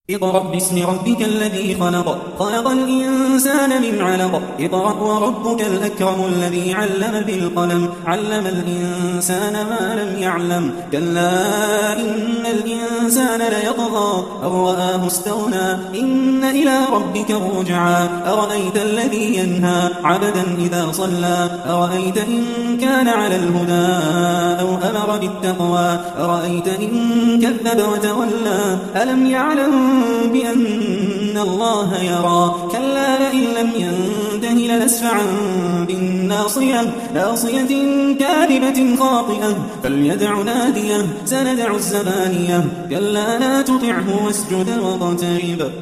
اقرأ باسم ربك الذي خلق خلق الإنسان من علق اقرأ وربك الأكرم الذي علم بالقلم علم الإنسان ما لم يعلم كلا إن الإنسان ليطغى أن رآه استغنى إن إلى ربك الرجعى أرأيت الذي ينهى عبدا إذا صلى أرأيت إن كان على الهدى أو أمر بالتقوى أرأيت إن كذب وتولى ألم يعلم بأن الله يرى كلا لئن لم ينته لنسفعا بالناصية ناصية كاذبة خاطئة فليدع ناديه سندع الزبانية كلا لا تطعه واسجد واقترب